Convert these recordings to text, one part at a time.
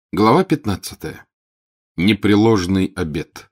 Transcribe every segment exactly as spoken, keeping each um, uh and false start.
Глава пятнадцатая. Непреложный обет.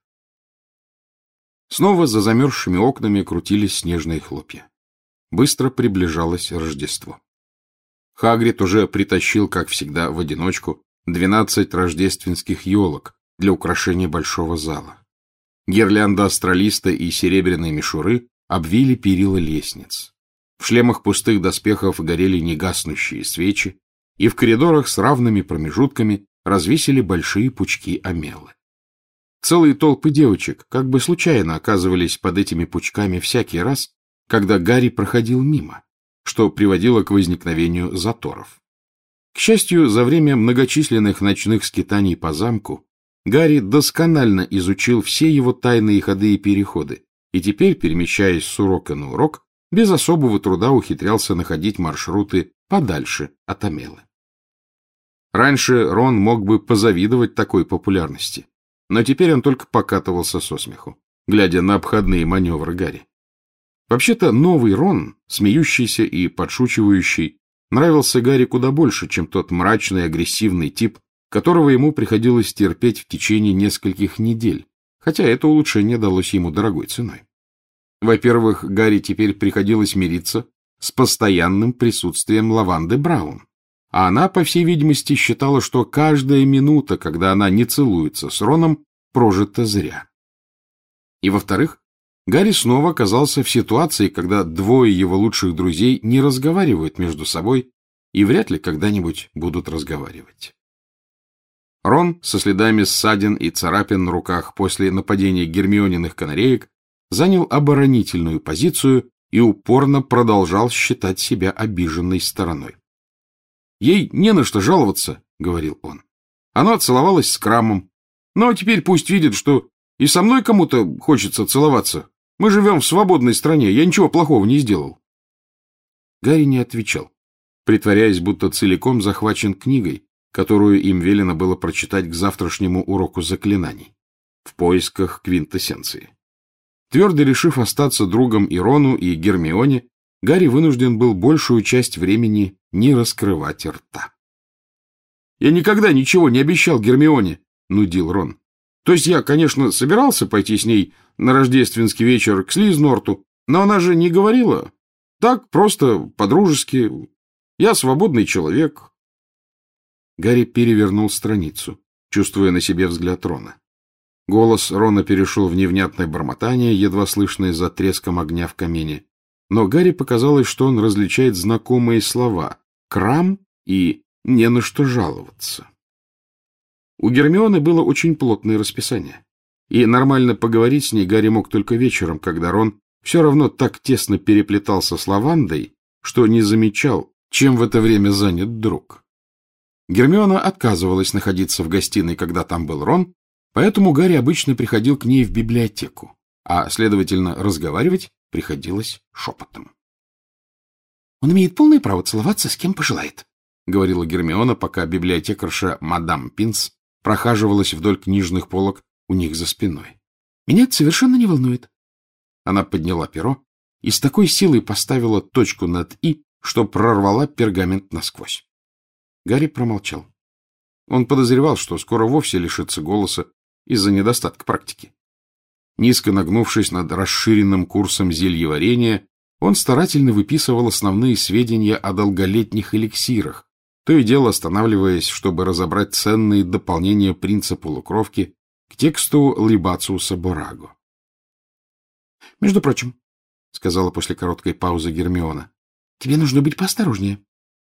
Снова за замерзшими окнами крутились снежные хлопья. Быстро приближалось Рождество. Хагрид уже притащил, как всегда, в одиночку двенадцать рождественских елок для украшения большого зала. Гирлянда астролиста и серебряной мишуры обвили перила лестниц. В шлемах пустых доспехов горели негаснущие свечи, и в коридорах с равными промежутками развесили большие пучки омелы. Целые толпы девочек как бы случайно оказывались под этими пучками всякий раз, когда Гарри проходил мимо, что приводило к возникновению заторов. К счастью, за время многочисленных ночных скитаний по замку Гарри досконально изучил все его тайные ходы и переходы, и теперь, перемещаясь с урока на урок, без особого труда ухитрялся находить маршруты подальше от омелы. Раньше Рон мог бы позавидовать такой популярности, но теперь он только покатывался со смеху, глядя на обходные маневры Гарри. Вообще-то новый Рон, смеющийся и подшучивающий, нравился Гарри куда больше, чем тот мрачный, агрессивный тип, которого ему приходилось терпеть в течение нескольких недель, хотя это улучшение далось ему дорогой ценой. Во-первых, Гарри теперь приходилось мириться с постоянным присутствием Лаванды Браун, а она, по всей видимости, считала, что каждая минута, когда она не целуется с Роном, прожита зря. И, во-вторых, Гарри снова оказался в ситуации, когда двое его лучших друзей не разговаривают между собой и вряд ли когда-нибудь будут разговаривать. Рон, со следами ссадин и царапин на руках после нападения гермиониных канареек, занял оборонительную позицию и упорно продолжал считать себя обиженной стороной. «Ей не на что жаловаться», — говорил он. «Она целовалась с Крамом. Но теперь пусть видит, что и со мной кому-то хочется целоваться. Мы живем в свободной стране, я ничего плохого не сделал». Гарри не отвечал, притворяясь, будто целиком захвачен книгой, которую им велено было прочитать к завтрашнему уроку заклинаний, в поисках квинтэссенции. Твердо решив остаться другом и Рону, и Гермионе, Гарри вынужден был большую часть времени не раскрывать рта. «Я никогда ничего не обещал Гермионе», — нудил Рон. «То есть я, конечно, собирался пойти с ней на рождественский вечер к Слизнорту, но она же не говорила. Так, просто по-дружески. Я свободный человек». Гарри перевернул страницу, чувствуя на себе взгляд Рона. Голос Рона перешел в невнятное бормотание, едва слышное за треском огня в камине. Но Гарри показалось, что он различает знакомые слова «крам» и «не на что жаловаться». У Гермионы было очень плотное расписание, и нормально поговорить с ней Гарри мог только вечером, когда Рон все равно так тесно переплетался с Лавандой, что не замечал, чем в это время занят друг. Гермиона отказывалась находиться в гостиной, когда там был Рон, поэтому Гарри обычно приходил к ней в библиотеку, а, следовательно, разговаривать приходилось шепотом. «Он имеет полное право целоваться с кем пожелает», — говорила Гермиона, пока библиотекарша мадам Пинс прохаживалась вдоль книжных полок у них за спиной. «Меня это совершенно не волнует». Она подняла перо и с такой силой поставила точку над «и», что прорвала пергамент насквозь. Гарри промолчал. Он подозревал, что скоро вовсе лишится голоса из-за недостатка практики. Низко нагнувшись над расширенным курсом зельеварения, он старательно выписывал основные сведения о долголетних эликсирах, то и дело останавливаясь, чтобы разобрать ценные дополнения принца полукровки к тексту Либациуса Бораго. — Между прочим, — сказала после короткой паузы Гермиона, — тебе нужно быть поосторожнее.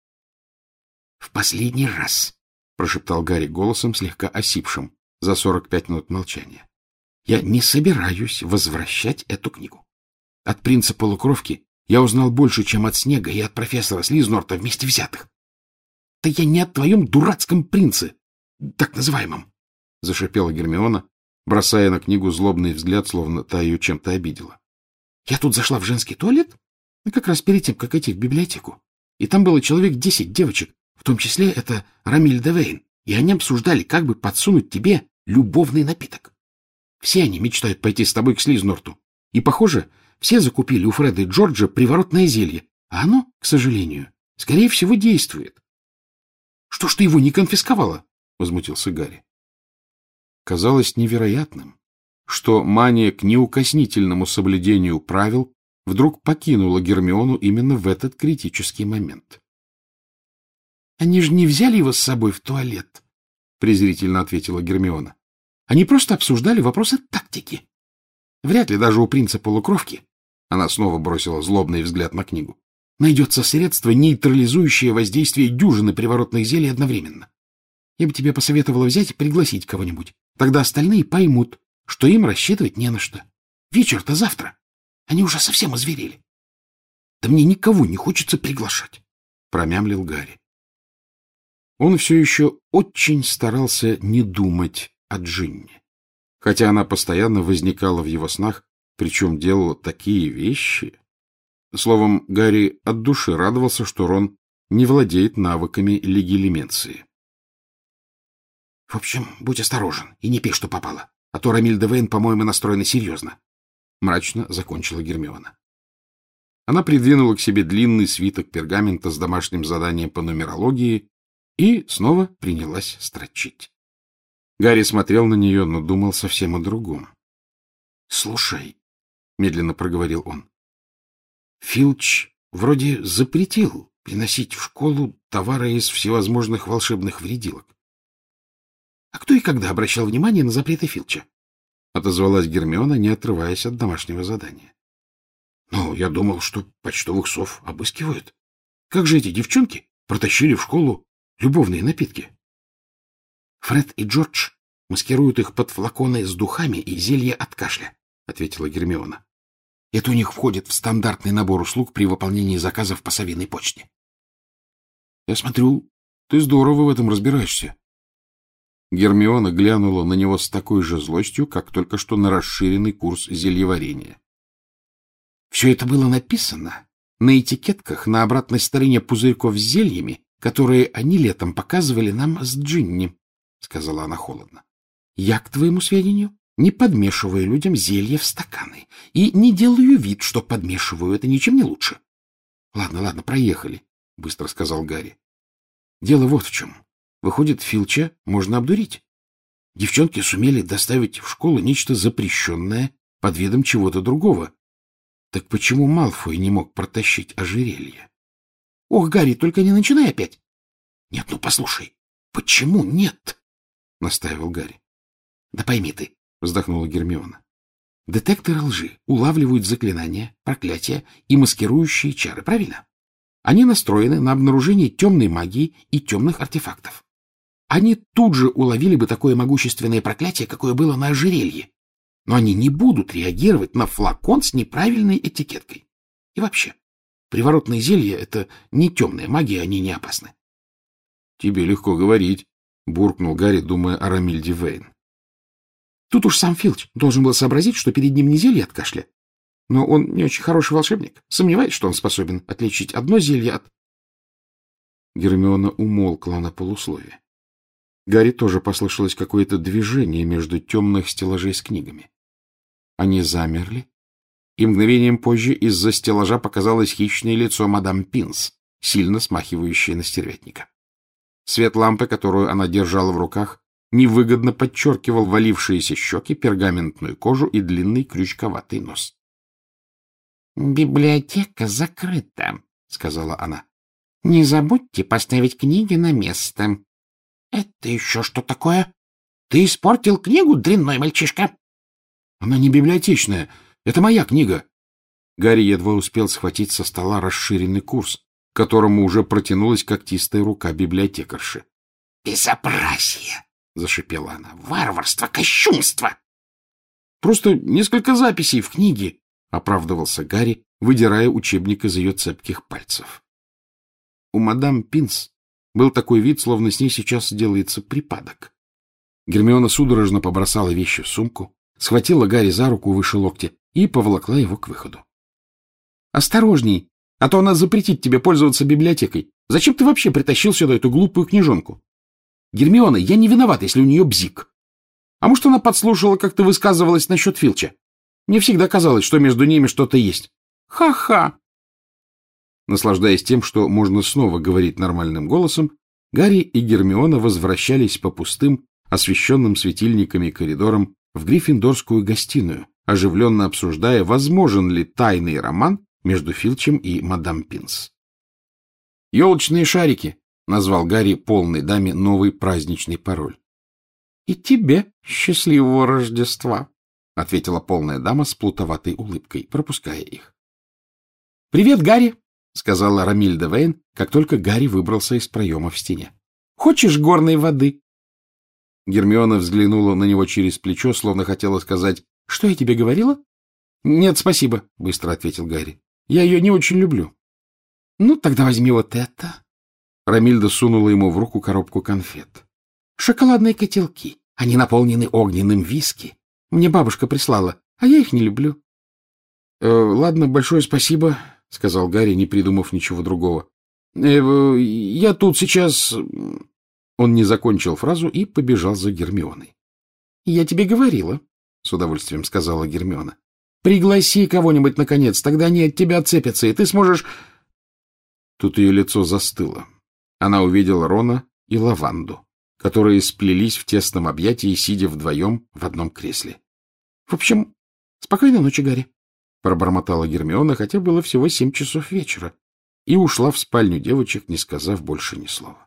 — В последний раз, — прошептал Гарри голосом, слегка осипшим за сорок пять минут молчания. Я не собираюсь возвращать эту книгу. От принца полукровки я узнал больше, чем от Снега и от профессора Слизнорта вместе взятых. — Да я не о твоем дурацком принце, так называемом, — зашипела Гермиона, бросая на книгу злобный взгляд, словно та ее чем-то обидела. — Я тут зашла в женский туалет, как раз перед тем, как идти в библиотеку, и там было человек десять девочек, в том числе это Рамильда Вейн, и они обсуждали, как бы подсунуть тебе любовный напиток. Все они мечтают пойти с тобой к Слизнорту. И, похоже, все закупили у Фреда и Джорджа приворотное зелье, а оно, к сожалению, скорее всего, действует. Что ж ты его не конфисковала? — возмутился Гарри. Казалось невероятным, что мания к неукоснительному соблюдению правил вдруг покинула Гермиону именно в этот критический момент. — Они же не взяли его с собой в туалет, — презрительно ответила Гермиона. — Они просто обсуждали вопросы тактики. Вряд ли даже у принца-полукровки, она снова бросила злобный взгляд на книгу, найдется средство, нейтрализующее воздействие дюжины приворотных зелий одновременно. Я бы тебе посоветовала взять и пригласить кого-нибудь. Тогда остальные поймут, что им рассчитывать не на что. Вечер-то завтра. Они уже совсем озверели. — Да мне никого не хочется приглашать, — промямлил Гарри. Он все еще очень старался не думать о Джинни, хотя она постоянно возникала в его снах, причем делала такие вещи. Словом, Гарри от души радовался, что Рон не владеет навыками легилименции. — В общем, будь осторожен и не пей, что попало, а то Ромильда Вейн, по-моему, настроена серьезно, — мрачно закончила Гермиона. Она придвинула к себе длинный свиток пергамента с домашним заданием по нумерологии и снова принялась строчить. Гарри смотрел на нее, но думал совсем о другом. — Слушай, — медленно проговорил он, — Филч вроде запретил приносить в школу товары из всевозможных волшебных вредилок. — А кто и когда обращал внимание на запреты Филча? — отозвалась Гермиона, не отрываясь от домашнего задания. — Ну, я думал, что почтовых сов обыскивают. Как же эти девчонки протащили в школу любовные напитки? — Фред и Джордж маскируют их под флаконы с духами и зелья от кашля, — ответила Гермиона. — Это у них входит в стандартный набор услуг при выполнении заказов по совиной почте. — Я смотрю, ты здорово в этом разбираешься. Гермиона глянула на него с такой же злостью, как только что на расширенный курс зельеварения. — Все это было написано на этикетках на обратной стороне пузырьков с зельями, которые они летом показывали нам с Джинни, — сказала она холодно. — Я, к твоему сведению, не подмешиваю людям зелья в стаканы и не делаю вид, что подмешиваю, это ничем не лучше. — Ладно, ладно, проехали, — быстро сказал Гарри. — Дело вот в чем. Выходит, Филча можно обдурить. Девчонки сумели доставить в школу нечто запрещенное под видом чего-то другого. Так почему Малфой не мог протащить ожерелье? — Ох, Гарри, только не начинай опять. — Нет, ну послушай, почему нет? — настаивал Гарри. — Да пойми ты, — вздохнула Гермиона. — Детекторы лжи улавливают заклинания, проклятия и маскирующие чары, правильно? Они настроены на обнаружение темной магии и темных артефактов. Они тут же уловили бы такое могущественное проклятие, какое было на ожерелье. Но они не будут реагировать на флакон с неправильной этикеткой. И вообще, приворотные зелья — это не темная магия, они не опасны. — Тебе легко говорить, — буркнул Гарри, думая о Ромильде Вейн. Тут уж сам Филч должен был сообразить, что перед ним не зелье от кашля. Но он не очень хороший волшебник. Сомневаюсь, что он способен отличить одно зелье от... Гермиона умолкла на полусловие. Гарри тоже послышалось какое-то движение между темных стеллажей с книгами. Они замерли, и мгновением позже из-за стеллажа показалось хищное лицо мадам Пинс, сильно смахивающее на стервятника. Свет лампы, которую она держала в руках, невыгодно подчеркивал валившиеся щеки, пергаментную кожу и длинный крючковатый нос. — Библиотека закрыта, — сказала она. — Не забудьте поставить книги на место. — Это еще что такое? Ты испортил книгу, дрянной мальчишка? — Она не библиотечная. Это моя книга. Гарри едва успел схватить со стола расширенный курс, к которому уже протянулась когтистая рука библиотекарши. — Безобразие! — зашипела она. — Варварство, кощунство! — Просто несколько записей в книге, — оправдывался Гарри, выдирая учебник из ее цепких пальцев. У мадам Пинс был такой вид, словно с ней сейчас делается припадок. Гермиона судорожно побросала вещи в сумку, схватила Гарри за руку выше локтя и поволокла его к выходу. — Осторожней, а то она запретит тебе пользоваться библиотекой. Зачем ты вообще притащил сюда эту глупую книжонку? Гермиона, я не виноват, если у нее бзик. А может, она подслушала, как ты высказывалась насчет Филча? Мне всегда казалось, что между ними что-то есть. Ха-ха! Наслаждаясь тем, что можно снова говорить нормальным голосом, Гарри и Гермиона возвращались по пустым, освещенным светильниками коридорам в Гриффиндорскую гостиную, оживленно обсуждая, возможен ли тайный роман между Филчем и мадам Пинс. «Елочные шарики», — назвал Гарри полной даме новый праздничный пароль. — И тебе счастливого Рождества, — ответила полная дама с плутоватой улыбкой, пропуская их. — Привет, Гарри, — сказала Ромильда Вейн, как только Гарри выбрался из проема в стене. — Хочешь горной воды? Гермиона взглянула на него через плечо, словно хотела сказать: — Что я тебе говорила? — Нет, спасибо, — быстро ответил Гарри. — Я ее не очень люблю. — Ну, тогда возьми вот это. Ромильда сунула ему в руку коробку конфет. — Шоколадные котелки. Они наполнены огненным виски. Мне бабушка прислала, а я их не люблю. «Э, — Ладно, большое спасибо, — сказал Гарри, не придумав ничего другого. Э, — Я тут сейчас... Он не закончил фразу и побежал за Гермионой. — Я тебе говорила, — с удовольствием сказала Гермиона. — Пригласи кого-нибудь, наконец, тогда они от тебя отцепятся, и ты сможешь... Тут ее лицо застыло. Она увидела Рона и Лаванду, которые сплелись в тесном объятии, сидя вдвоем в одном кресле. — В общем, спокойной ночи, Гарри, — пробормотала Гермиона, хотя было всего семь часов вечера, и ушла в спальню девочек, не сказав больше ни слова.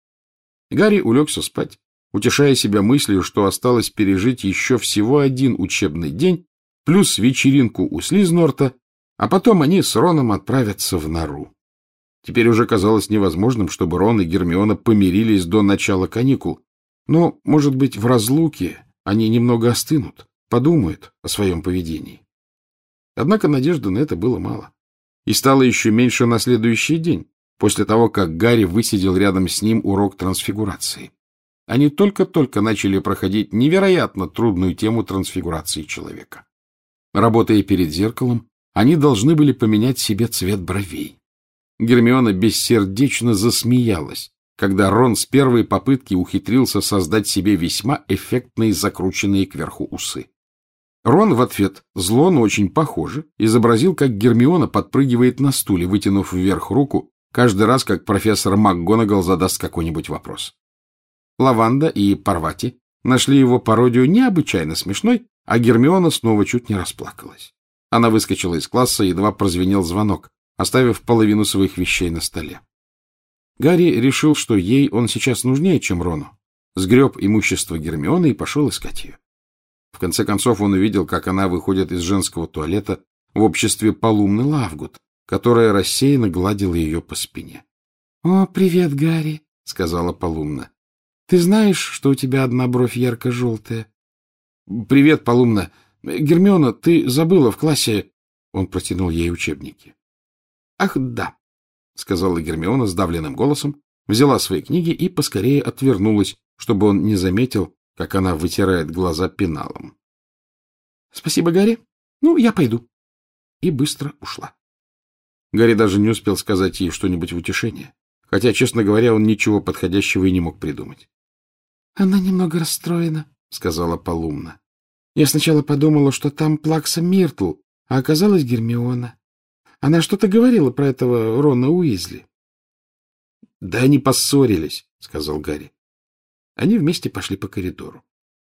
Гарри улегся спать, утешая себя мыслью, что осталось пережить еще всего один учебный день, плюс вечеринку у Слизнорта, а потом они с Роном отправятся в нору. Теперь уже казалось невозможным, чтобы Рон и Гермиона помирились до начала каникул. Но, может быть, в разлуке они немного остынут, подумают о своем поведении. Однако надежды на это было мало. И стало еще меньше на следующий день, после того, как Гарри высидел рядом с ним урок трансфигурации. Они только-только начали проходить невероятно трудную тему трансфигурации человека. Работая перед зеркалом, они должны были поменять себе цвет бровей. Гермиона бессердечно засмеялась, когда Рон с первой попытки ухитрился создать себе весьма эффектные закрученные кверху усы. Рон в ответ, зло, но очень похоже, изобразил, как Гермиона подпрыгивает на стуле, вытянув вверх руку, каждый раз, как профессор МакГонагал задаст какой-нибудь вопрос. Лаванда и Парвати нашли его пародию необычайно смешной, а Гермиона снова чуть не расплакалась. Она выскочила из класса, едва прозвенел звонок, оставив половину своих вещей на столе. Гарри решил, что ей он сейчас нужнее, чем Рону. Сгреб имущество Гермионы и пошел искать ее. В конце концов он увидел, как она выходит из женского туалета в обществе Полумны Лавгуд, которая рассеянно гладила ее по спине. — О, привет, Гарри, — сказала Полумна. — Ты знаешь, что у тебя одна бровь ярко-желтая? — Привет, Полумна. Гермиона, ты забыла в классе... Он протянул ей учебники. — Ах, да, — сказала Гермиона сдавленным голосом, взяла свои книги и поскорее отвернулась, чтобы он не заметил, как она вытирает глаза пеналом. — Спасибо, Гарри. Ну, я пойду. И быстро ушла. Гарри даже не успел сказать ей что-нибудь в утешение, хотя, честно говоря, он ничего подходящего и не мог придумать. — Она немного расстроена, — сказала Полумна. — Я сначала подумала, что там Плакса Миртл, а оказалась Гермиона. Она что-то говорила про этого Рона Уизли. — Да они поссорились, — сказал Гарри. Они вместе пошли по коридору.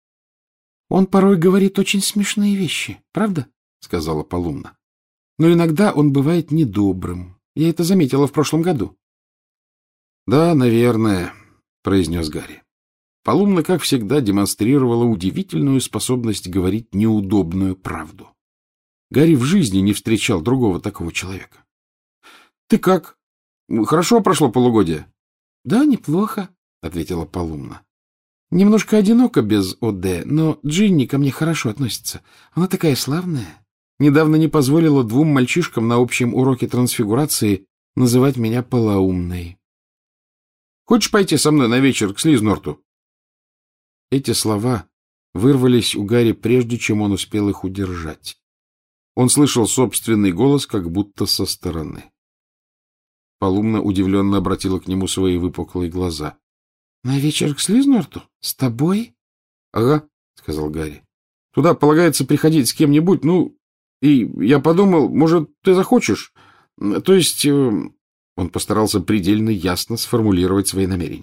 — Он порой говорит очень смешные вещи, правда? — сказала Полумна. — Но иногда он бывает недобрым. Я это заметила в прошлом году. — Да, наверное, — произнес Гарри. Полумна, как всегда, демонстрировала удивительную способность говорить неудобную правду. Гарри в жизни не встречал другого такого человека. — Ты как? Хорошо прошло полугодие? — Да, неплохо, — ответила Полумна. — Немножко одиноко без ОД, но Джинни ко мне хорошо относится. Она такая славная. Недавно не позволила двум мальчишкам на общем уроке трансфигурации называть меня полоумной. — Хочешь пойти со мной на вечер к Слизнорту? Эти слова вырвались у Гарри, прежде чем он успел их удержать. Он слышал собственный голос, как будто со стороны. Полумна удивленно обратила к нему свои выпуклые глаза. — На вечер к Слизнорту? С тобой? — Ага, — сказал Гарри. — Туда полагается приходить с кем-нибудь, ну, и я подумал, может, ты захочешь? То есть... Э, он постарался предельно ясно сформулировать свои намерения.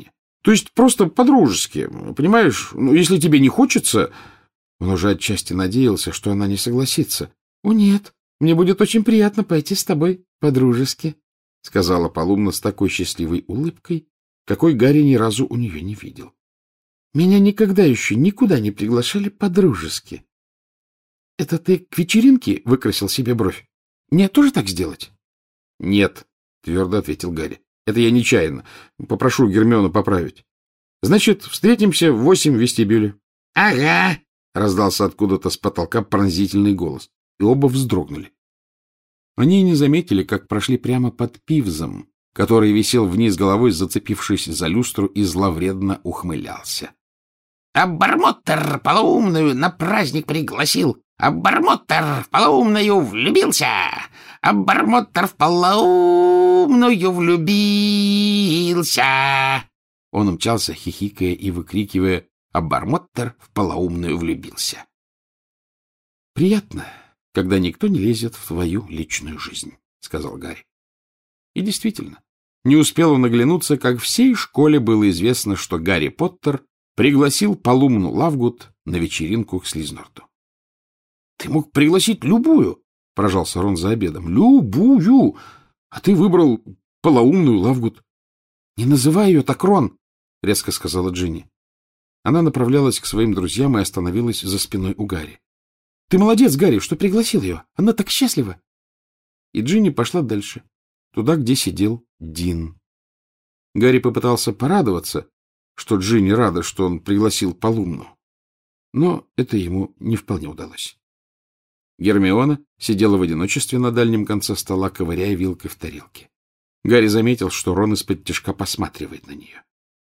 То есть просто по-дружески, понимаешь? Ну, если тебе не хочется... Он уже отчасти надеялся, что она не согласится. — О, нет, мне будет очень приятно пойти с тобой по-дружески, — сказала Полумна с такой счастливой улыбкой, какой Гарри ни разу у нее не видел. — Меня никогда еще никуда не приглашали по-дружески. — Это ты к вечеринке выкрасил себе бровь? Мне тоже так сделать? — Нет, — твердо ответил Гарри. — Это я нечаянно. Попрошу Гермиону поправить. — Значит, встретимся в восемь в вестибюле. — Ага! — раздался откуда-то с потолка пронзительный голос, и оба вздрогнули. Они не заметили, как прошли прямо под Пивзом, который висел вниз головой, зацепившись за люстру, и зловредно ухмылялся. — А Бармоттер полоумную на праздник пригласил! А Бармоттер в полоумную влюбился! А Бармоттер в полоумную влюбился! Он умчался, хихикая и выкрикивая: «А Бармоттер в полоумную влюбился». «Приятно, когда никто не лезет в твою личную жизнь», — сказал Гарри. И действительно, не успел он оглянуться, как всей школе было известно, что Гарри Поттер пригласил Полумну Лавгуд на вечеринку к Слизнорту. — Ты мог пригласить любую, — поражался Рон за обедом. — Любую! А ты выбрал полоумную Лавгуд. — Не называй ее так, Рон, — резко сказала Джинни. Она направлялась к своим друзьям и остановилась за спиной у Гарри. — Ты молодец, Гарри, что пригласил ее. Она так счастлива. И Джинни пошла дальше, туда, где сидел Дин. Гарри попытался порадоваться, что Джинни рада, что он пригласил Полумну. Но это ему не вполне удалось. Гермиона сидела в одиночестве на дальнем конце стола, ковыряя вилкой в тарелке. Гарри заметил, что Рон из-под-тишка посматривает на нее.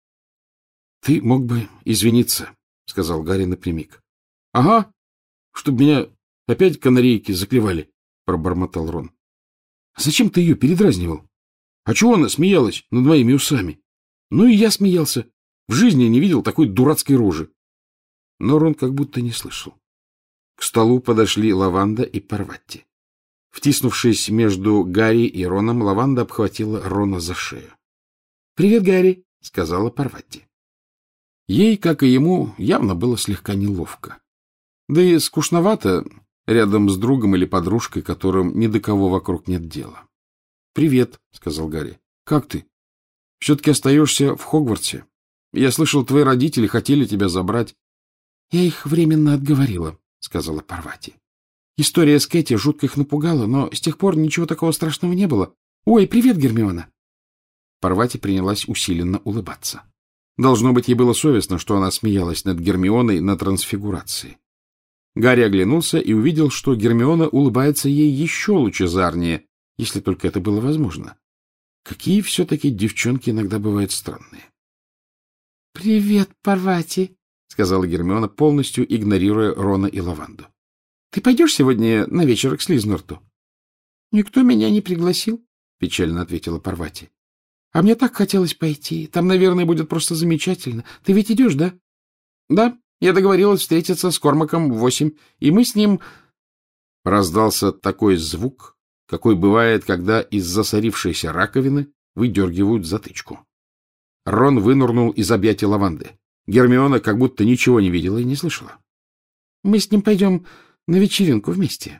— Ты мог бы извиниться, — сказал Гарри напрямик. — Ага, чтоб меня опять канарейки заклевали, — пробормотал Рон. — Зачем ты ее передразнивал? А чего она смеялась над моими усами? Ну и я смеялся. В жизни не видел такой дурацкой рожи. Но Рон как будто не слышал. К столу подошли Лаванда и Парватти. Втиснувшись между Гарри и Роном, Лаванда обхватила Рона за шею. — Привет, Гарри, — сказала Парватти. Ей, как и ему, явно было слегка неловко. Да и скучновато рядом с другом или подружкой, которым ни до кого вокруг нет дела. — Привет, — сказал Гарри. — Как ты? Все-таки остаешься в Хогвартсе? Я слышал, твои родители хотели тебя забрать. — Я их временно отговорила, — сказала Парватти. История с Кэти жутко их напугала, но с тех пор ничего такого страшного не было. Ой, привет, Гермиона! Парватти принялась усиленно улыбаться. Должно быть, ей было совестно, что она смеялась над Гермионой на трансфигурации. Гарри оглянулся и увидел, что Гермиона улыбается ей еще лучезарнее, если только это было возможно. Какие все-таки девчонки иногда бывают странные. — Привет, Парватти, — сказала Гермиона, полностью игнорируя Рона и Лаванду. — Ты пойдешь сегодня на вечер к Слизнорту? — Никто меня не пригласил, — печально ответила Парватти. — А мне так хотелось пойти. Там, наверное, будет просто замечательно. Ты ведь идешь, да? — Да, я договорилась встретиться с Кормаком в восемь, и мы с ним... Раздался такой звук, какой бывает, когда из засорившейся раковины выдергивают затычку. Рон вынырнул из объятий Лаванды. Гермиона как будто ничего не видела и не слышала. — Мы с ним пойдем на вечеринку вместе.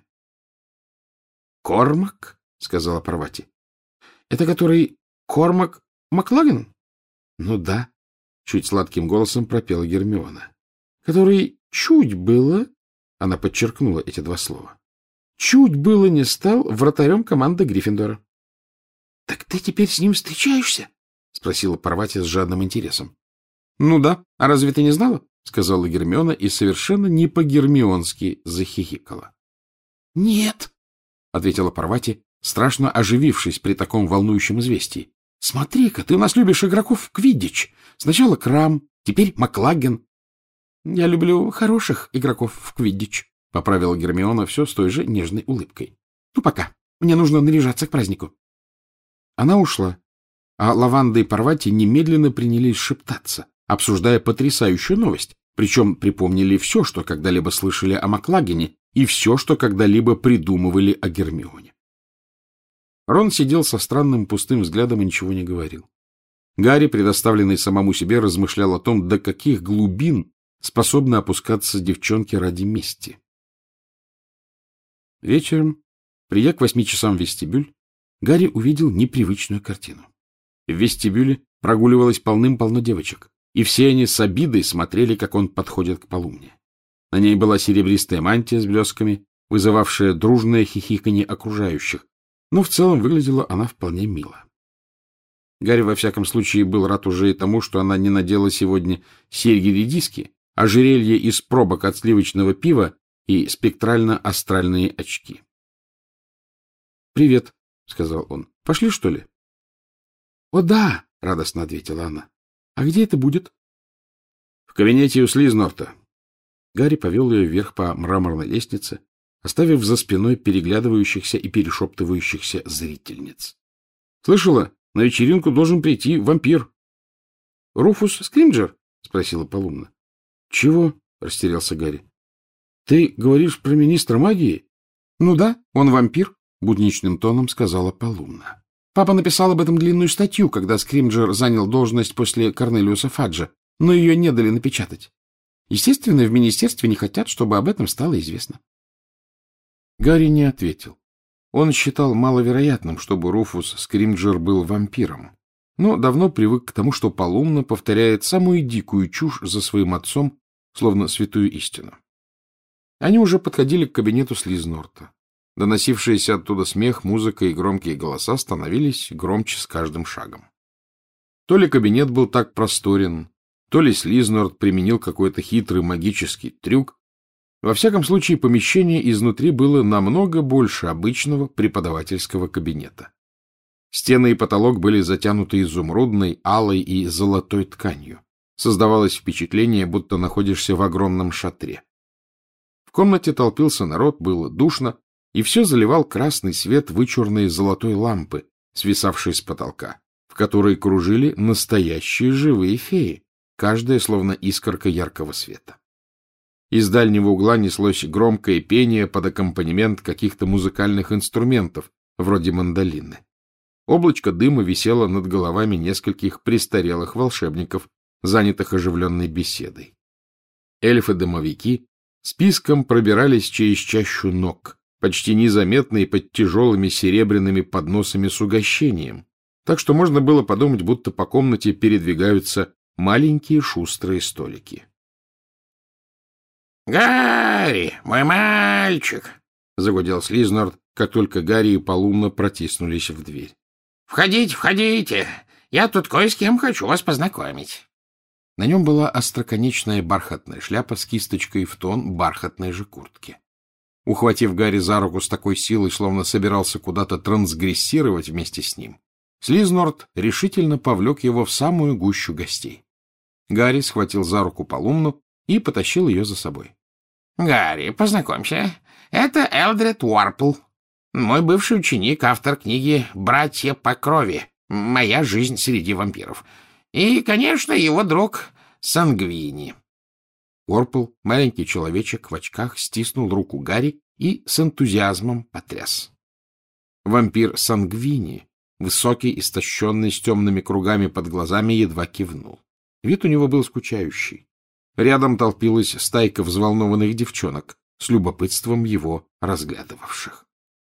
— Кормак? — сказала Парватти. — Это который Кормак Маклаген? — Ну да, — чуть сладким голосом пропела Гермиона. — Который чуть было... Она подчеркнула эти два слова. — Чуть было не стал вратарем команды Гриффиндора. — Так ты теперь с ним встречаешься? — спросила Парватти с жадным интересом. — Ну да, а разве ты не знала? — сказала Гермиона и совершенно не по-гермионски захихикала. — Нет, — ответила Парватти, страшно оживившись при таком волнующем известии. — Смотри-ка, ты у нас любишь игроков в квиддич. Сначала Крам, теперь Маклаген. — Я люблю хороших игроков в квиддич, — поправила Гермиона все с той же нежной улыбкой. — Ну, пока. Мне нужно наряжаться к празднику. Она ушла, а Лаванда и Парватти немедленно принялись шептаться, обсуждая потрясающую новость, причем припомнили все, что когда-либо слышали о Маклагене, и все, что когда-либо придумывали о Гермионе. Рон сидел со странным пустым взглядом и ничего не говорил. Гарри, предоставленный самому себе, размышлял о том, до каких глубин способны опускаться девчонки ради мести. Вечером, придя к восьми часам в вестибюль, Гарри увидел непривычную картину. В вестибюле прогуливалось полным-полно девочек, и все они с обидой смотрели, как он подходит к Полумне. На ней была серебристая мантия с блесками, вызывавшая дружное хихиканье окружающих, но в целом выглядела она вполне мило. Гарри, во всяком случае, был рад уже и тому, что она не надела сегодня серьги-редиски, ожерелье из пробок от сливочного пива и спектрально-астральные очки. — Привет, — сказал он. — Пошли, что ли? — О, да, — радостно ответила она. — А где это будет? — В кабинете у Слизнорта. Гарри повел ее вверх по мраморной лестнице, оставив за спиной переглядывающихся и перешептывающихся зрительниц. — Слышала? На вечеринку должен прийти вампир. — Руфус Скримджер? — спросила Полумна. — Чего? — растерялся Гарри. — Ты говоришь про министра магии? — Ну да, он вампир, — будничным тоном сказала Полумна. Папа написал об этом длинную статью, когда Скримджер занял должность после Корнелиуса Фаджа, но ее не дали напечатать. Естественно, в министерстве не хотят, чтобы об этом стало известно. Гарри не ответил. Он считал маловероятным, чтобы Руфус Скримджер был вампиром, но давно привык к тому, что Полумна повторяет самую дикую чушь за своим отцом, словно святую истину. Они уже подходили к кабинету Слизнорта. Доносившиеся оттуда смех, музыка и громкие голоса становились громче с каждым шагом. То ли кабинет был так просторен, то ли Слизнорт применил какой-то хитрый магический трюк. Во всяком случае, помещение изнутри было намного больше обычного преподавательского кабинета. Стены и потолок были затянуты изумрудной, алой и золотой тканью. Создавалось впечатление, будто находишься в огромном шатре. В комнате толпился народ, было душно, и все заливал красный свет вычурной золотой лампы, свисавшей с потолка, в которой кружили настоящие живые феи, каждая словно искорка яркого света. Из дальнего угла неслось громкое пение под аккомпанемент каких-то музыкальных инструментов, вроде мандолины. Облачко дыма висело над головами нескольких престарелых волшебников, занятых оживленной беседой. Эльфы-домовики списком пробирались через чащу ног, почти незаметные под тяжелыми серебряными подносами с угощением, так что можно было подумать, будто по комнате передвигаются маленькие шустрые столики. — Гарри, мой мальчик! — загудел Слизнорт, как только Гарри и Полумна протиснулись в дверь. — Входите, входите! Я тут кое с кем хочу вас познакомить. На нем была остроконечная бархатная шляпа с кисточкой в тон бархатной же куртки. Ухватив Гарри за руку с такой силой, словно собирался куда-то трансгрессировать вместе с ним, Слизнорт решительно повлек его в самую гущу гостей. Гарри схватил за руку Полумну и потащил ее за собой. — Гарри, познакомься, это Элдред Уорпл, мой бывший ученик, автор книги «Братья по крови. Моя жизнь среди вампиров». И, конечно, его друг Сангвини. Уорпл, маленький человечек в очках, стиснул руку Гарри и с энтузиазмом потряс. Вампир Сангвини, высокий, истощенный, с темными кругами под глазами, едва кивнул. Вид у него был скучающий. Рядом толпилась стайка взволнованных девчонок, с любопытством его разглядывавших.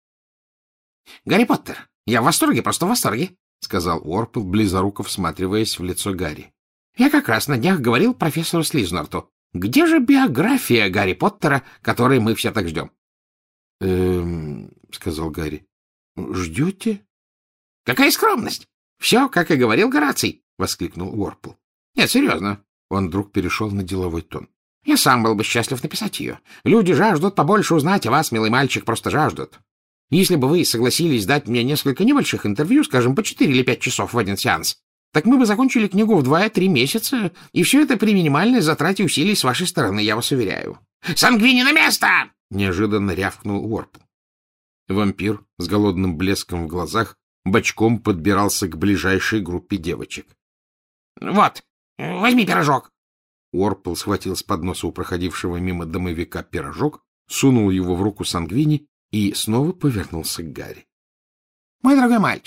— Гарри Поттер, я в восторге, просто в восторге, — сказал Уорпл, близоруко всматриваясь в лицо Гарри. — Я как раз на днях говорил профессору Слизнорту. Где же биография Гарри Поттера, которой мы все так ждем? — Эм, — сказал Гарри. — Ждете? — Какая скромность! Все, как и говорил Гораций, — воскликнул Уорпл. — Нет, серьезно. Он вдруг перешел на деловой тон. — Я сам был бы счастлив написать ее. Люди жаждут побольше узнать о вас, милый мальчик, просто жаждут. Если бы вы согласились дать мне несколько небольших интервью, скажем, по четыре или пять часов в один сеанс, так мы бы закончили книгу в два-три месяца, и все это при минимальной затрате усилий с вашей стороны, я вас уверяю. — Сангвини на место! — неожиданно рявкнул Уорпл. Вампир с голодным блеском в глазах бочком подбирался к ближайшей группе девочек. — Вот, возьми пирожок. Уорпл схватил с подноса у проходившего мимо домовика пирожок, сунул его в руку Сангвини и снова повернулся к Гарри. — Мой дорогой мальчик,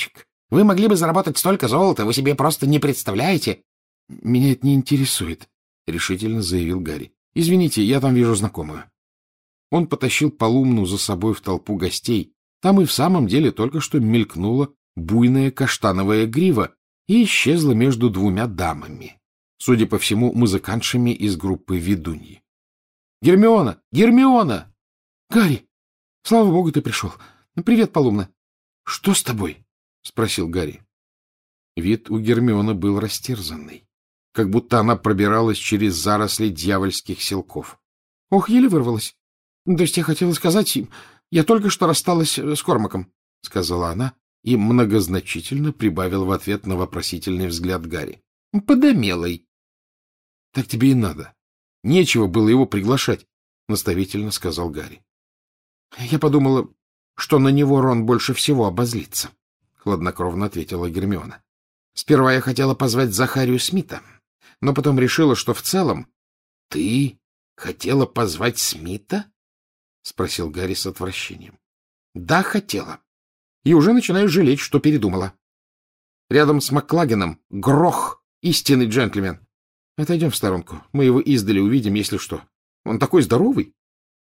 Вы могли бы заработать столько золота, вы себе просто не представляете. — Меня это не интересует, — решительно заявил Гарри. — Извините, я там вижу знакомую. Он потащил Полумну за собой в толпу гостей. Там и в самом деле только что мелькнула буйная каштановая грива и исчезла между двумя дамами, судя по всему, музыкантшами из группы «Ведуньи». — Гермиона! Гермиона! — Гарри! Слава богу, ты пришел. Привет, Полумна. — Что с тобой? — спросил Гарри. Вид у Гермионы был растерзанный, как будто она пробиралась через заросли дьявольских селков. — Ох, еле вырвалась. То есть я хотела сказать, я только что рассталась с Кормаком, — сказала она и многозначительно прибавила в ответ на вопросительный взгляд Гарри. — Подомелой. — Так тебе и надо. Нечего было его приглашать, — наставительно сказал Гарри. — Я подумала, что на него Рон больше всего обозлится, — хладнокровно ответила Гермиона. — Сперва я хотела позвать Захарию Смита, но потом решила, что в целом... — Ты хотела позвать Смита? — спросил Гарри с отвращением. — Да, хотела. И уже начинаю жалеть, что передумала. Рядом с Маклагеном Грох, истинный джентльмен. Отойдем в сторонку, мы его издали увидим, если что. Он такой здоровый.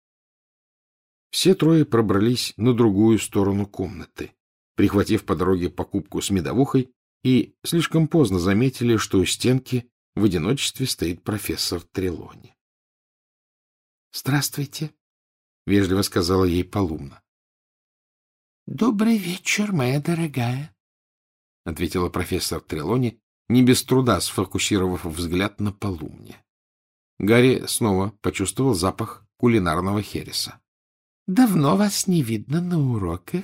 Все трое пробрались на другую сторону комнаты, прихватив по дороге покупку с медовухой, и слишком поздно заметили, что у стенки в одиночестве стоит профессор Трелони. — Здравствуйте, — вежливо сказала ей Полумна. — Добрый вечер, моя дорогая, — ответила профессор Трелони, не без труда сфокусировав взгляд на Полумне. Гарри снова почувствовал запах кулинарного хереса. — Давно вас не видно на уроках.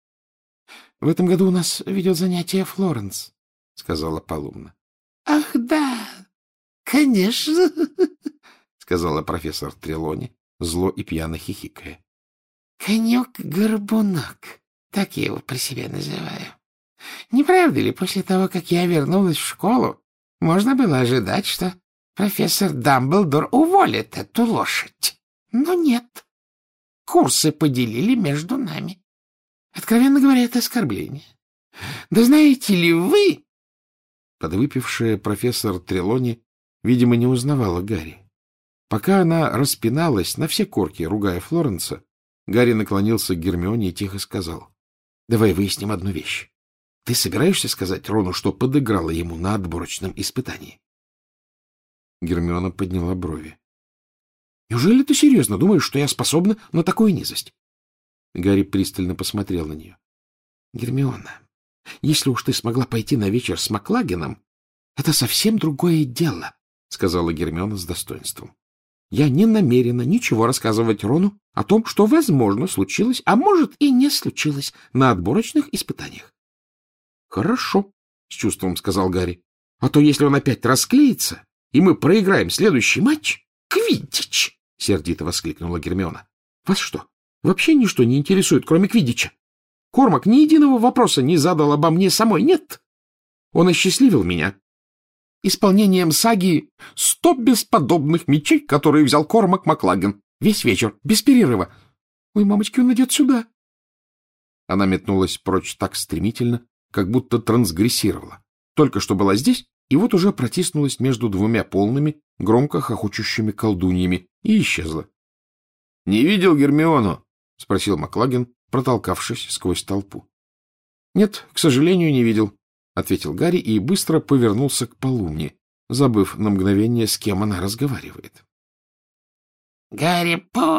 — В этом году у нас ведет занятие Флоренс, — сказала Полумна. — Ах, да, конечно, — сказала профессор Трелони, зло и пьяно хихикая. — Конек-горбунок, так я его при себе называю. Не правда ли, после того, как я вернулась в школу, можно было ожидать, что профессор Дамблдор уволит эту лошадь? Но нет. Курсы поделили между нами. Откровенно говоря, это оскорбление. Да знаете ли вы... Подвыпившая профессор Трелони, видимо, не узнавала Гарри. Пока она распиналась на все корки, ругая Флоренса, Гарри наклонился к Гермионе и тихо сказал: — Давай выясним одну вещь. Ты собираешься сказать Рону, что подыграла ему на отборочном испытании? Гермиона подняла брови. — Неужели ты серьезно думаешь, что я способна на такую низость? Гарри пристально посмотрел на нее. — Гермиона, если уж ты смогла пойти на вечер с Маклагеном, это совсем другое дело, — сказала Гермиона с достоинством. — Я не намерена ничего рассказывать Рону о том, что, возможно, случилось, а может и не случилось на отборочных испытаниях. — Хорошо, — с чувством сказал Гарри. — А то, если он опять расклеится, и мы проиграем следующий матч... — Квиддич! — сердито воскликнула Гермиона. — Вас что, вообще ничто не интересует, кроме квиддича? Кормак ни единого вопроса не задал обо мне самой, нет? Он осчастливил меня исполнением саги «Сто бесподобных мечей», которые взял Кормак Маклаген. Весь вечер, без перерыва. Ой, мамочки, он идет сюда. Она метнулась прочь так стремительно, как будто трансгрессировала. Только что была здесь, и вот уже протиснулась между двумя полными, громко хохочущими колдуньями и исчезла. — Не видел Гермиону? — спросил Маклаген, протолкавшись сквозь толпу. — Нет, к сожалению, не видел, — ответил Гарри и быстро повернулся к Полумне, забыв на мгновение, с кем она разговаривает. — Гарри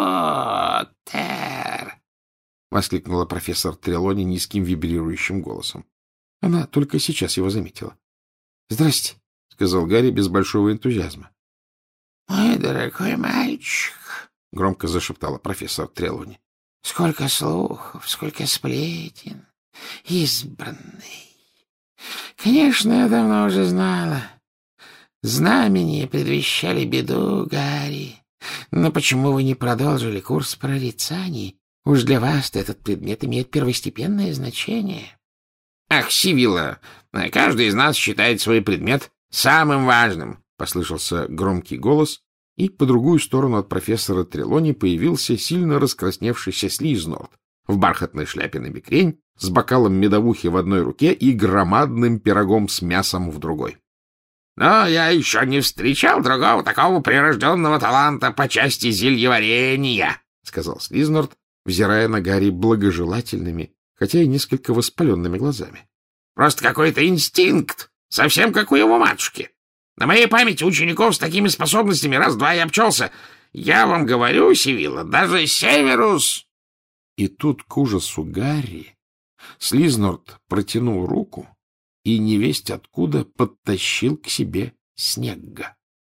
Поттер! — воскликнула профессор Трелони низким вибрирующим голосом. Она только сейчас его заметила. — Здрасте, — сказал Гарри без большого энтузиазма. — Мой дорогой мальчик, — громко зашептала профессор Трелони. — Сколько слухов, сколько сплетен, избранный. Конечно, я давно уже знала. Знамения предвещали беду, Гарри. Но почему вы не продолжили курс прорицаний? Уж для вас этот предмет имеет первостепенное значение. — Ах, Сивилла, каждый из нас считает свой предмет самым важным, — послышался громкий голос, и по другую сторону от профессора Трелони появился сильно раскрасневшийся Слизнорд в бархатной шляпе на бекрень с бокалом медовухи в одной руке и громадным пирогом с мясом в другой. — Но я еще не встречал другого такого прирожденного таланта по части зельеварения, — сказал Слизнорд, взирая на Гарри благожелательными, хотя и несколько воспаленными глазами. — Просто какой-то инстинкт, совсем как у его матушки. На моей памяти учеников с такими способностями раз-два и обчелся. Я вам говорю, Сивилла, даже Северус... И тут, к ужасу Гарри, Слизнорд протянул руку и невесть откуда подтащил к себе Снегга.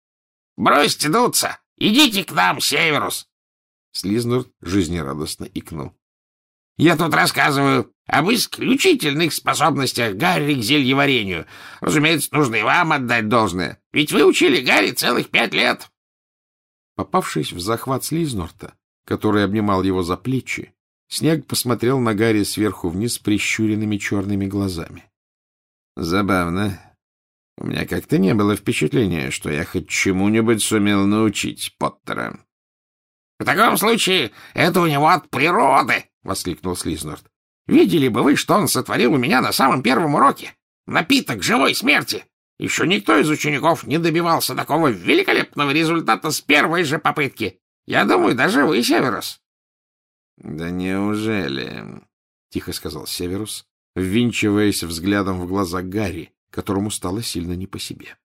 — Бросьте дуться! Идите к нам, Северус! Слизнорд жизнерадостно икнул. — Я тут рассказываю об исключительных способностях Гарри к зельеварению. Разумеется, нужно и вам отдать должное, ведь вы учили Гарри целых пять лет. Попавшись в захват Слизнорда, который обнимал его за плечи, Снег посмотрел на Гарри сверху вниз прищуренными черными глазами. — Забавно. У меня как-то не было впечатления, что я хоть чему-нибудь сумел научить Поттера. — В таком случае это у него от природы! — воскликнул Слизнорд. — Видели бы вы, что он сотворил у меня на самом первом уроке? Напиток живой смерти! Еще никто из учеников не добивался такого великолепного результата с первой же попытки. Я думаю, даже вы, Северус. — Да неужели? — тихо сказал Северус, ввинчиваясь взглядом в глаза Гарри, которому стало сильно не по себе.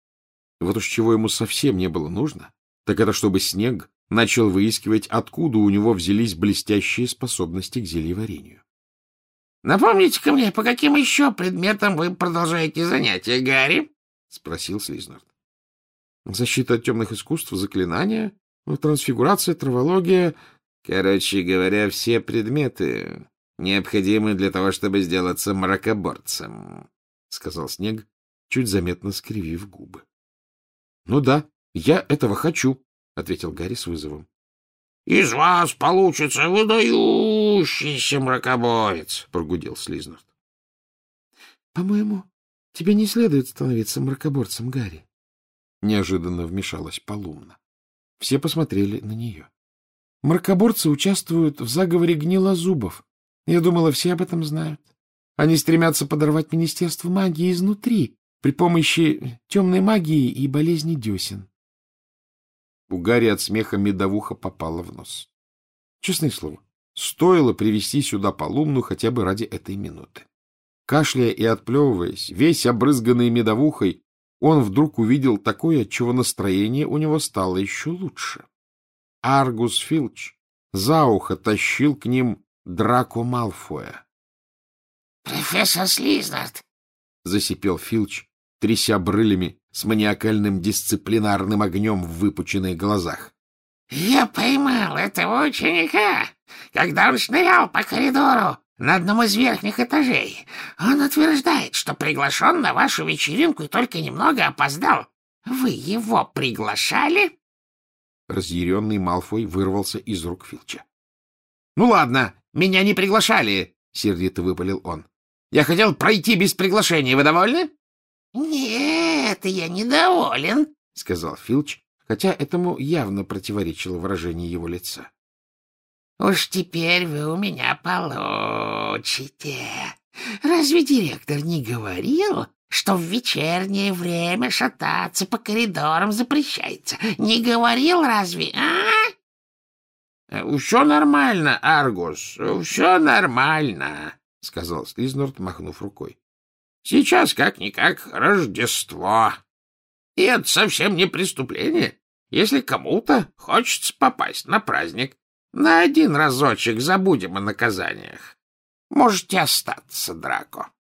Вот уж чего ему совсем не было нужно, так это чтобы Снег начал выискивать, откуда у него взялись блестящие способности к зельеварению. — Напомните-ка мне, по каким еще предметам вы продолжаете занятия, Гарри? — спросил Слизнорд. — Защита от темных искусств, заклинания, трансфигурация, травология... Короче говоря, все предметы, необходимые для того, чтобы сделаться мракоборцем, — сказал Снег, чуть заметно скривив губы. — Ну да, я этого хочу, — ответил Гарри с вызовом. — Из вас получится выдающийся мракоборец, — прогудел Слизнорд. — По-моему, тебе не следует становиться мракоборцем, Гарри. Неожиданно вмешалась Полумна. Все посмотрели на нее. Мракоборцы участвуют в заговоре гнилозубов. Я думала, все об этом знают. Они стремятся подорвать Министерство магии изнутри при помощи темной магии и болезни десен. У Гарри от смеха медовуха попала в нос. Честное слово, стоило привести сюда Полумну хотя бы ради этой минуты. Кашляя и отплевываясь, весь обрызганный медовухой, он вдруг увидел такое, отчего настроение у него стало еще лучше. Аргус Филч за ухо тащил к ним Драко Малфоя. — Профессор Слизнорд! — засипел Филч, тряся брылями с маниакальным дисциплинарным огнем в выпученных глазах. — Я поймал этого ученика, когда он шнырял по коридору на одном из верхних этажей. Он утверждает, что приглашен на вашу вечеринку и только немного опоздал. Вы его приглашали? Разъяренный Малфой вырвался из рук Филча. — Ну ладно, меня не приглашали, — сердито выпалил он. — Я хотел пройти без приглашения. Вы довольны? — Нет, я недоволен, — сказал Филч, хотя этому явно противоречило выражение его лица. — Уж теперь вы у меня получите. Разве директор не говорил, что в вечернее время шататься по коридорам запрещается? Не говорил разве, а? — Все нормально, Аргус, все нормально, — сказал Слизнорд, махнув рукой. — Сейчас как-никак Рождество. И это совсем не преступление, если кому-то хочется попасть на праздник. На один разочек забудем о наказаниях. Можете остаться, Драко.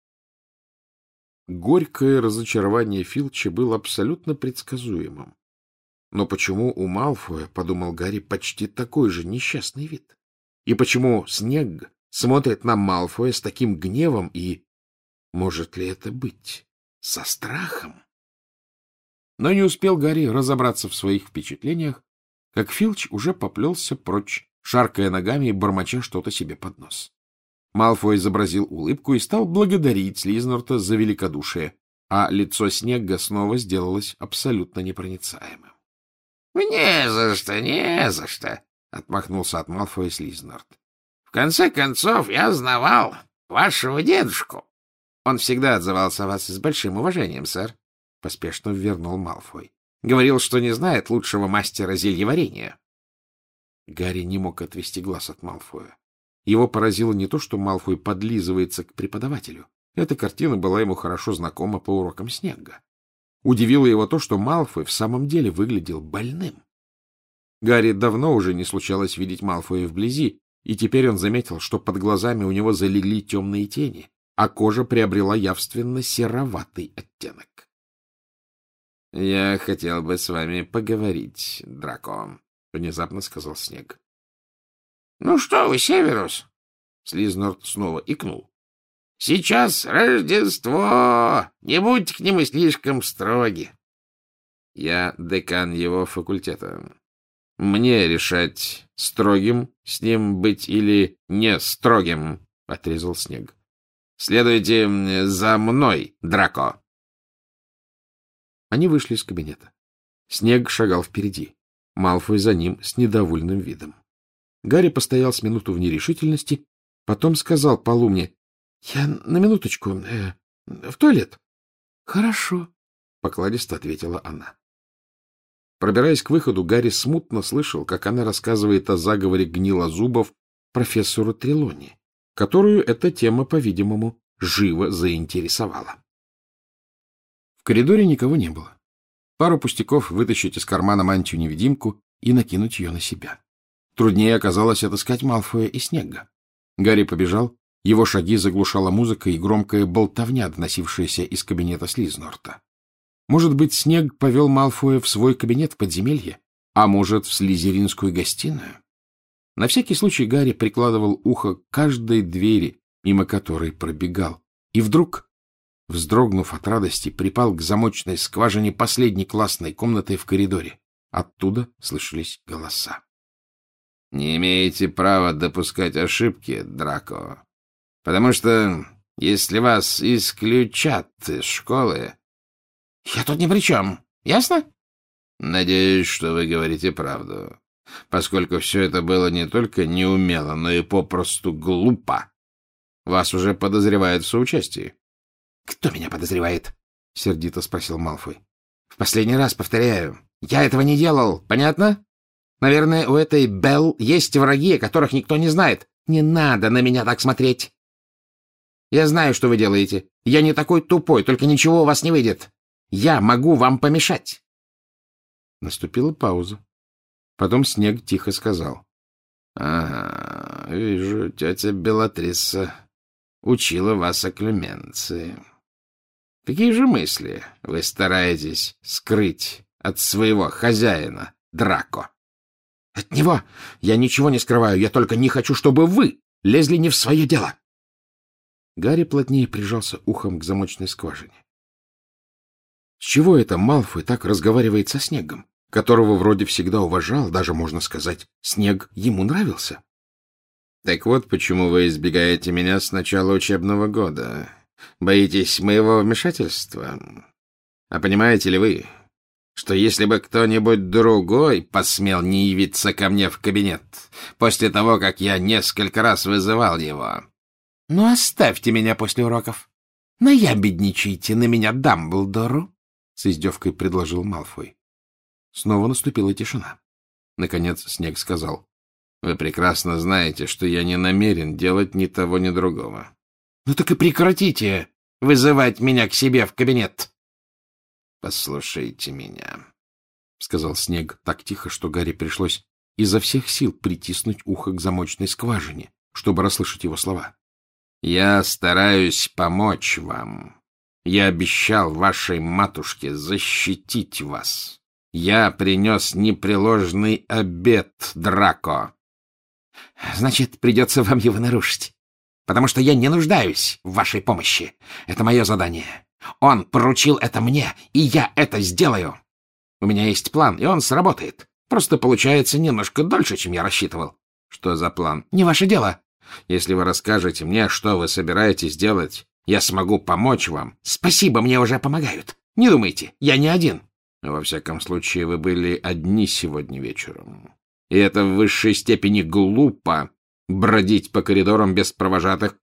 Горькое разочарование Филча было абсолютно предсказуемым. Но почему у Малфоя, подумал Гарри, почти такой же несчастный вид? И почему Снегг смотрит на Малфоя с таким гневом и... Может ли это быть со страхом? Но не успел Гарри разобраться в своих впечатлениях, как Филч уже поплелся прочь, шаркая ногами и бормоча что-то себе под нос. Малфой изобразил улыбку и стал благодарить Слизнорда за великодушие, а лицо Снегга снова сделалось абсолютно непроницаемым. — Не за что, не за что, — отмахнулся от Малфоя Слизнорд. — В конце концов, я знавал, вашего дедушку. Он всегда отзывался о вас с большим уважением, сэр, — поспешно вернул Малфой. Говорил, что не знает лучшего мастера зельеварения. Гарри не мог отвести глаз от Малфоя. Его поразило не то, что Малфой подлизывается к преподавателю. Эта картина была ему хорошо знакома по урокам Снегга. Удивило его то, что Малфой в самом деле выглядел больным. Гарри давно уже не случалось видеть Малфоя вблизи, и теперь он заметил, что под глазами у него залегли темные тени, а кожа приобрела явственно сероватый оттенок. — Я хотел бы с вами поговорить, Драко, — внезапно сказал Снегг. — Ну что вы, Северус? Слизнорд снова икнул. — Сейчас Рождество! Не будьте к нему слишком строги. — Я декан его факультета. Мне решать, строгим с ним быть или не строгим, — отрезал Снегг. — Следуйте за мной, Драко. Они вышли из кабинета. Снегг шагал впереди. Малфой за ним с недовольным видом. Гарри постоял с минуту в нерешительности, потом сказал Полумне: — Я на минуточку, э, в туалет. — Хорошо, — покладисто ответила она. Пробираясь к выходу, Гарри смутно слышал, как она рассказывает о заговоре гнилозубов профессору Трелони, которую эта тема, по-видимому, живо заинтересовала. В коридоре никого не было. Пару пустяков вытащить из кармана мантию-невидимку и накинуть ее на себя. Труднее оказалось отыскать Малфоя и Снегга. Гарри побежал, его шаги заглушала музыка и громкая болтовня, доносившаяся из кабинета Слизнорта. Может быть, Снегг повел Малфоя в свой кабинет в подземелье, а может, в слизеринскую гостиную? На всякий случай Гарри прикладывал ухо к каждой двери, мимо которой пробегал, и вдруг, вздрогнув от радости, припал к замочной скважине последней классной комнаты в коридоре. Оттуда слышались голоса. — Не имеете права допускать ошибки, Драко, потому что если вас исключат из школы... — Я тут ни при чем, ясно? — Надеюсь, что вы говорите правду, поскольку все это было не только неумело, но и попросту глупо. Вас уже подозревают в соучастии. — Кто меня подозревает? — сердито спросил Малфой. — В последний раз повторяю, я этого не делал, понятно? Наверное, у этой Белл есть враги, о которых никто не знает. Не надо на меня так смотреть. Я знаю, что вы делаете. Я не такой тупой, только ничего у вас не выйдет. Я могу вам помешать. Наступила пауза. Потом Снегг тихо сказал. — Ага, вижу, тетя Белатриса учила вас о клеменции. Какие же мысли вы стараетесь скрыть от своего хозяина, Драко? — От него я ничего не скрываю, я только не хочу, чтобы вы лезли не в свое дело. Гарри плотнее прижался ухом к замочной скважине. С чего это Малфой так разговаривает со Снеггом, которого вроде всегда уважал, даже, можно сказать, Снегг ему нравился? — Так вот, почему вы избегаете меня с начала учебного года. Боитесь моего вмешательства? А понимаете ли вы, что если бы кто-нибудь другой посмел не явиться ко мне в кабинет после того, как я несколько раз вызывал его... — Ну, оставьте меня после уроков. Наябедничайте на меня Дамблдору, — с издевкой предложил Малфой. Снова наступила тишина. Наконец Снегг сказал. — Вы прекрасно знаете, что я не намерен делать ни того, ни другого. — Ну так и прекратите вызывать меня к себе в кабинет. — Послушайте меня, — сказал Снегг так тихо, что Гарри пришлось изо всех сил притиснуть ухо к замочной скважине, чтобы расслышать его слова. — Я стараюсь помочь вам. Я обещал вашей матушке защитить вас. Я принес непреложный обет, Драко. — Значит, придется вам его нарушить, потому что я не нуждаюсь в вашей помощи. Это мое задание. Он поручил это мне, и я это сделаю. У меня есть план, и он сработает. Просто получается немножко дольше, чем я рассчитывал. — Что за план? — Не ваше дело. Если вы расскажете мне, что вы собираетесь делать, я смогу помочь вам. — Спасибо, мне уже помогают. Не думайте, я не один. — Во всяком случае, вы были одни сегодня вечером. И это в высшей степени глупо — бродить по коридорам без провожатых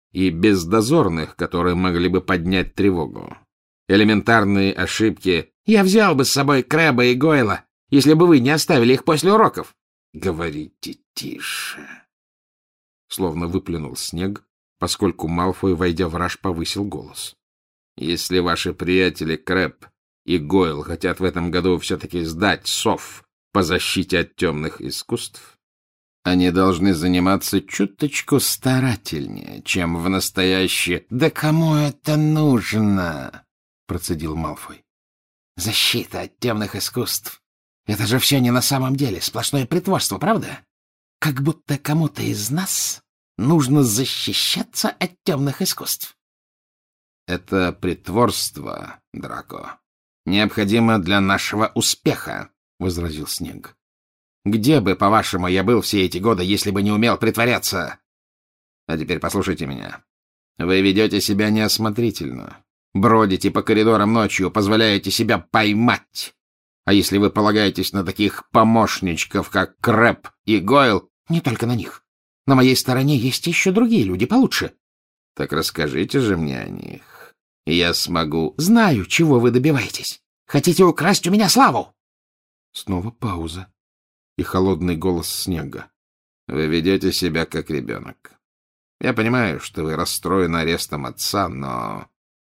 и без дозорных, которые могли бы поднять тревогу. Элементарные ошибки. Я взял бы с собой Крэба и Гойла, если бы вы не оставили их после уроков. Говорите тише. Словно выплюнул Снег, поскольку Малфой, войдя в раж, повысил голос. Если ваши приятели Крэб и Гойл хотят в этом году все-таки сдать сов по защите от темных искусств, они должны заниматься чуточку старательнее, чем в настоящее... — Да кому это нужно? — процедил Малфой. — Защита от темных искусств. Это же все не на самом деле, сплошное притворство, правда? Как будто кому-то из нас нужно защищаться от темных искусств. — Это притворство, Драко, необходимо для нашего успеха, — возразил Снег. Где бы, по-вашему, я был все эти годы, если бы не умел притворяться? А теперь послушайте меня. Вы ведете себя неосмотрительно. Бродите по коридорам ночью, позволяете себя поймать. А если вы полагаетесь на таких помощничков, как Крэб и Гойл, не только на них. На моей стороне есть еще другие люди получше. Так расскажите же мне о них, и я смогу... Знаю, чего вы добиваетесь. Хотите украсть у меня славу? Снова пауза. И холодный голос Снега. Вы ведете себя как ребенок. Я понимаю, что вы расстроены арестом отца, но...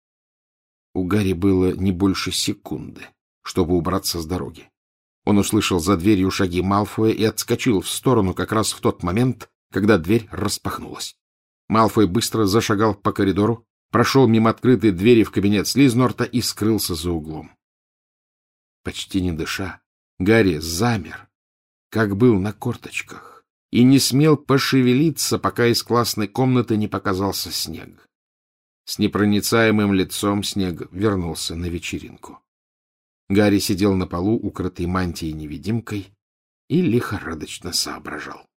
У Гарри было не больше секунды, чтобы убраться с дороги. Он услышал за дверью шаги Малфоя и отскочил в сторону как раз в тот момент, когда дверь распахнулась. Малфой быстро зашагал по коридору, прошел мимо открытой двери в кабинет Слизнорта и скрылся за углом. Почти не дыша, Гарри замер, как был на корточках, и не смел пошевелиться, пока из классной комнаты не показался Снег. С непроницаемым лицом Снег вернулся на вечеринку. Гарри сидел на полу, укрытый мантией-невидимкой, и лихорадочно соображал.